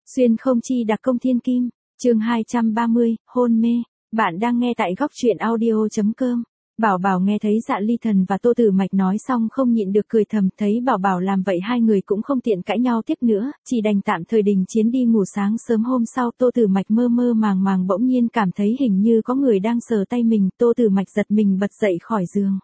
Xuyên không chi đặc công thiên kim, chương 230, hôn mê. Bạn đang nghe tại góc truyện audio.com. Bảo Bảo nghe thấy Dạ Ly Thần và Tô Tử Mạch nói xong không nhịn được cười thầm, thấy Bảo Bảo làm vậy hai người cũng không tiện cãi nhau tiếp nữa, chỉ đành tạm thời đình chiến đi ngủ. Sáng sớm hôm sau Tô Tử Mạch mơ mơ màng màng bỗng nhiên cảm thấy hình như có người đang sờ tay mình, Tô Tử Mạch giật mình bật dậy khỏi giường.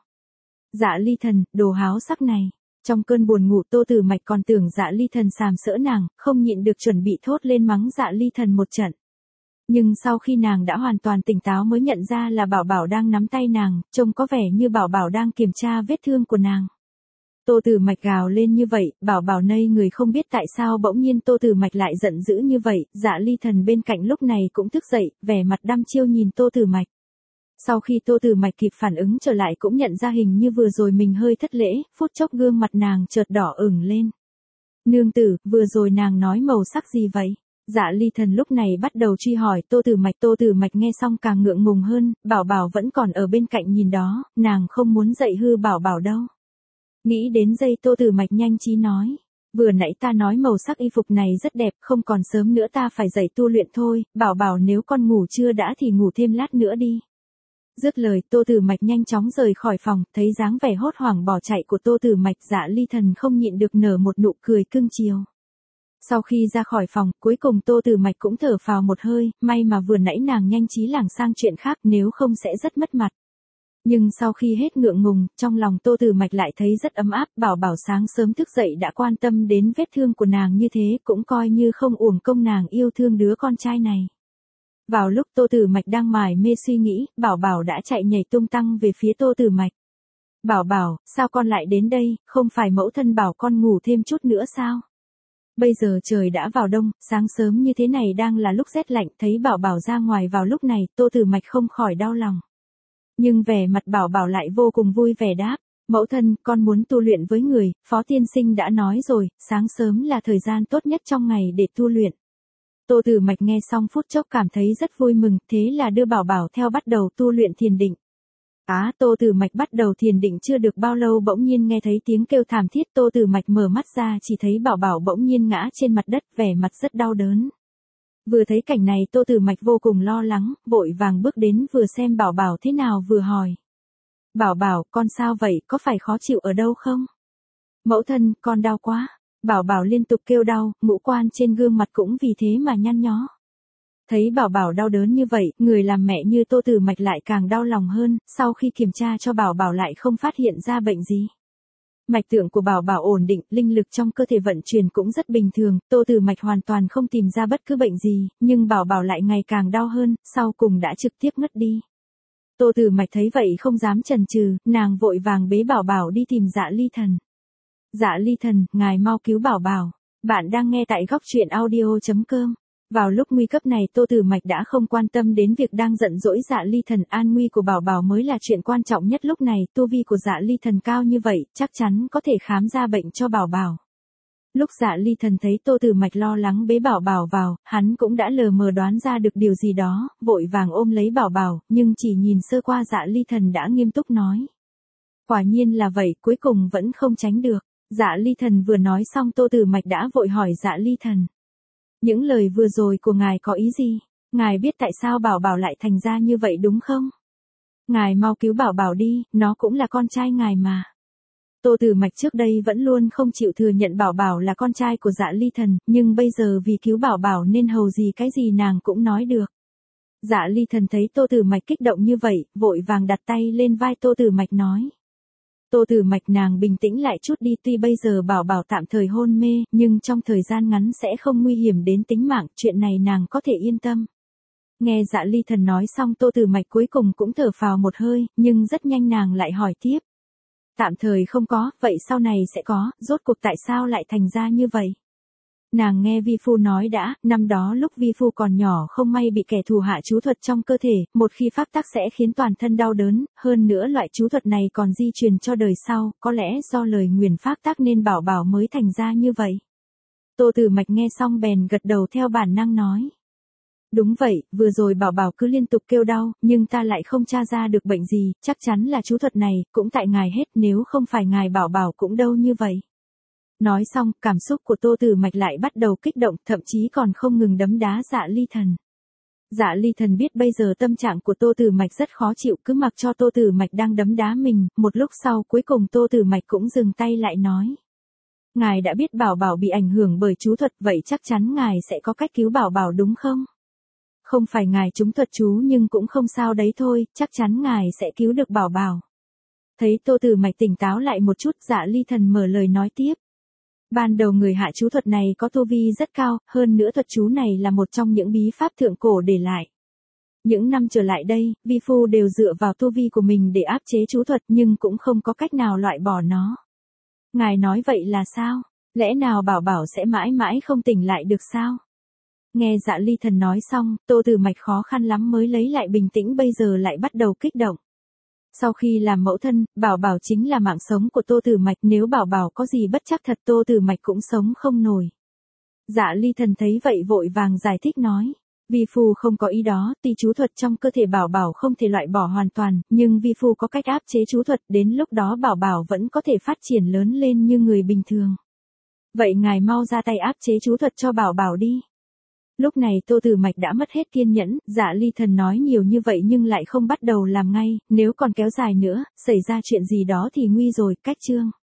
Dạ Ly Thần, đồ háo sắc này. Trong cơn buồn ngủ Tô Tử Mạch còn tưởng Dạ Ly Thần sàm sỡ nàng, không nhịn được chuẩn bị thốt lên mắng Dạ Ly Thần một trận. Nhưng sau khi nàng đã hoàn toàn tỉnh táo mới nhận ra là Bảo Bảo đang nắm tay nàng, trông có vẻ như Bảo Bảo đang kiểm tra vết thương của nàng. Tô Tử Mạch gào lên như vậy, Bảo Bảo ngây người không biết tại sao bỗng nhiên Tô Tử Mạch lại giận dữ như vậy. Dạ Ly Thần bên cạnh lúc này cũng thức dậy, vẻ mặt đăm chiêu nhìn Tô Tử Mạch. Sau khi Tô Tử Mạch kịp phản ứng trở lại cũng nhận ra hình như vừa rồi mình hơi thất lễ, phút chốc gương mặt nàng chợt đỏ ửng lên. Nương tử, vừa rồi nàng nói màu sắc gì vậy? Dạ Ly Thần lúc này bắt đầu truy hỏi Tô Tử Mạch nghe xong càng ngượng ngùng hơn, Bảo Bảo vẫn còn ở bên cạnh nhìn đó, nàng không muốn dạy hư Bảo Bảo đâu. Nghĩ đến giây Tô Tử Mạch nhanh trí nói. Vừa nãy ta nói màu sắc y phục này rất đẹp, không còn sớm nữa ta phải dậy tu luyện thôi, Bảo Bảo nếu con ngủ chưa đã thì ngủ thêm lát nữa đi. Dứt lời Tô Tử Mạch nhanh chóng rời khỏi phòng, thấy dáng vẻ hốt hoảng bỏ chạy của Tô Tử Mạch, Dạ Ly Thần không nhịn được nở một nụ cười cưng chiều. Sau khi ra khỏi phòng, cuối cùng Tô Tử Mạch cũng thở phào một hơi, may mà vừa nãy nàng nhanh trí lảng sang chuyện khác nếu không sẽ rất mất mặt. Nhưng sau khi hết ngượng ngùng, trong lòng Tô Tử Mạch lại thấy rất ấm áp, Bảo Bảo sáng sớm thức dậy đã quan tâm đến vết thương của nàng như thế cũng coi như không uổng công nàng yêu thương đứa con trai này. Vào lúc Tô Tử Mạch đang mải mê suy nghĩ, Bảo Bảo đã chạy nhảy tung tăng về phía Tô Tử Mạch. Bảo Bảo, sao con lại đến đây, không phải mẫu thân bảo con ngủ thêm chút nữa sao? Bây giờ trời đã vào đông, sáng sớm như thế này đang là lúc rét lạnh, thấy Bảo Bảo ra ngoài vào lúc này, Tô Tử Mạch không khỏi đau lòng. Nhưng vẻ mặt Bảo Bảo lại vô cùng vui vẻ đáp, mẫu thân, con muốn tu luyện với người, Phó Tiên Sinh đã nói rồi, sáng sớm là thời gian tốt nhất trong ngày để tu luyện. Tô Tử Mạch nghe xong phút chốc cảm thấy rất vui mừng, thế là đưa Bảo Bảo theo bắt đầu tu luyện thiền định. Tô Tử Mạch bắt đầu thiền định chưa được bao lâu bỗng nhiên nghe thấy tiếng kêu thảm thiết, Tô Tử Mạch mở mắt ra chỉ thấy Bảo Bảo bỗng nhiên ngã trên mặt đất, vẻ mặt rất đau đớn. Vừa thấy cảnh này Tô Tử Mạch vô cùng lo lắng, vội vàng bước đến vừa xem Bảo Bảo thế nào vừa hỏi. Bảo Bảo, con sao vậy, có phải khó chịu ở đâu không? Mẫu thân, con đau quá. Bảo Bảo liên tục kêu đau, ngũ quan trên gương mặt cũng vì thế mà nhăn nhó. Thấy Bảo Bảo đau đớn như vậy, người làm mẹ như Tô Tử Mạch lại càng đau lòng hơn, sau khi kiểm tra cho Bảo Bảo lại không phát hiện ra bệnh gì. Mạch tượng của Bảo Bảo ổn định, linh lực trong cơ thể vận chuyển cũng rất bình thường, Tô Tử Mạch hoàn toàn không tìm ra bất cứ bệnh gì, nhưng Bảo Bảo lại ngày càng đau hơn, sau cùng đã trực tiếp ngất đi. Tô Tử Mạch thấy vậy không dám chần chừ, nàng vội vàng bế Bảo Bảo đi tìm Dạ Ly Thần. Dạ Ly Thần, ngài mau cứu Bảo Bảo. Bạn đang nghe tại góc truyện audio.com. Vào lúc nguy cấp này Tô Tử Mạch đã không quan tâm đến việc đang giận dỗi Dạ Ly Thần, an nguy của Bảo Bảo mới là chuyện quan trọng nhất lúc này, tu vi của Dạ Ly Thần cao như vậy, chắc chắn có thể khám ra bệnh cho Bảo Bảo. Lúc Dạ Ly Thần thấy Tô Tử Mạch lo lắng bế Bảo Bảo vào, hắn cũng đã lờ mờ đoán ra được điều gì đó, vội vàng ôm lấy Bảo Bảo, nhưng chỉ nhìn sơ qua Dạ Ly Thần đã nghiêm túc nói. Quả nhiên là vậy, cuối cùng vẫn không tránh được. Dạ Ly Thần vừa nói xong Tô Tử Mạch đã vội hỏi Dạ Ly Thần. Những lời vừa rồi của ngài có ý gì? Ngài biết tại sao Bảo Bảo lại thành ra như vậy đúng không? Ngài mau cứu Bảo Bảo đi, nó cũng là con trai ngài mà. Tô Tử Mạch trước đây vẫn luôn không chịu thừa nhận Bảo Bảo là con trai của Dạ Ly Thần, nhưng bây giờ vì cứu Bảo Bảo nên hầu gì cái gì nàng cũng nói được. Dạ Ly Thần thấy Tô Tử Mạch kích động như vậy, vội vàng đặt tay lên vai Tô Tử Mạch nói. Tô Tử Mạch, nàng bình tĩnh lại chút đi, tuy bây giờ Bảo Bảo tạm thời hôn mê, nhưng trong thời gian ngắn sẽ không nguy hiểm đến tính mạng, chuyện này nàng có thể yên tâm. Nghe Dạ Ly Thần nói xong Tô Tử Mạch cuối cùng cũng thở phào một hơi, nhưng rất nhanh nàng lại hỏi tiếp. Tạm thời không có, vậy sau này sẽ có, rốt cuộc tại sao lại thành ra như vậy? Nàng nghe vi phu nói đã, năm đó lúc vi phu còn nhỏ không may bị kẻ thù hạ chú thuật trong cơ thể, một khi pháp tắc sẽ khiến toàn thân đau đớn, hơn nữa loại chú thuật này còn di truyền cho đời sau, có lẽ do lời nguyền pháp tắc nên Bảo Bảo mới thành ra như vậy. Tô Tử Mạch nghe xong bèn gật đầu theo bản năng nói. Đúng vậy, vừa rồi Bảo Bảo cứ liên tục kêu đau, nhưng ta lại không tra ra được bệnh gì, chắc chắn là chú thuật này, cũng tại ngài hết, nếu không phải ngài Bảo Bảo cũng đâu như vậy. Nói xong, cảm xúc của Tô Tử Mạch lại bắt đầu kích động, thậm chí còn không ngừng đấm đá Dạ Ly Thần. Dạ Ly Thần biết bây giờ tâm trạng của Tô Tử Mạch rất khó chịu, cứ mặc cho Tô Tử Mạch đang đấm đá mình, một lúc sau cuối cùng Tô Tử Mạch cũng dừng tay lại nói. Ngài đã biết Bảo Bảo bị ảnh hưởng bởi chú thuật, vậy chắc chắn ngài sẽ có cách cứu Bảo Bảo đúng không? Không phải ngài trúng thuật chú nhưng cũng không sao đấy thôi, chắc chắn ngài sẽ cứu được Bảo Bảo. Thấy Tô Tử Mạch tỉnh táo lại một chút, Dạ Ly Thần mở lời nói tiếp. Ban đầu người hạ chú thuật này có tu vi rất cao, hơn nữa thuật chú này là một trong những bí pháp thượng cổ để lại. Những năm trở lại đây, vi phu đều dựa vào tu vi của mình để áp chế chú thuật nhưng cũng không có cách nào loại bỏ nó. Ngài nói vậy là sao? Lẽ nào Bảo Bảo sẽ mãi mãi không tỉnh lại được sao? Nghe Dạ Ly Thần nói xong, Tô Tử Mạch khó khăn lắm mới lấy lại bình tĩnh, bây giờ lại bắt đầu kích động. Sau khi làm mẫu thân, Bảo Bảo chính là mạng sống của Tô Tử Mạch, nếu Bảo Bảo có gì bất trắc thật Tô Tử Mạch cũng sống không nổi. Dạ Ly Thần thấy vậy vội vàng giải thích nói. Vi phu không có ý đó, tuy chú thuật trong cơ thể Bảo Bảo không thể loại bỏ hoàn toàn, nhưng vi phu có cách áp chế chú thuật, đến lúc đó Bảo Bảo vẫn có thể phát triển lớn lên như người bình thường. Vậy ngài mau ra tay áp chế chú thuật cho Bảo Bảo đi. Lúc này Tô Tử Mạch đã mất hết kiên nhẫn, Dạ Ly Thần nói nhiều như vậy nhưng lại không bắt đầu làm ngay, nếu còn kéo dài nữa, xảy ra chuyện gì đó thì nguy rồi, cách chương.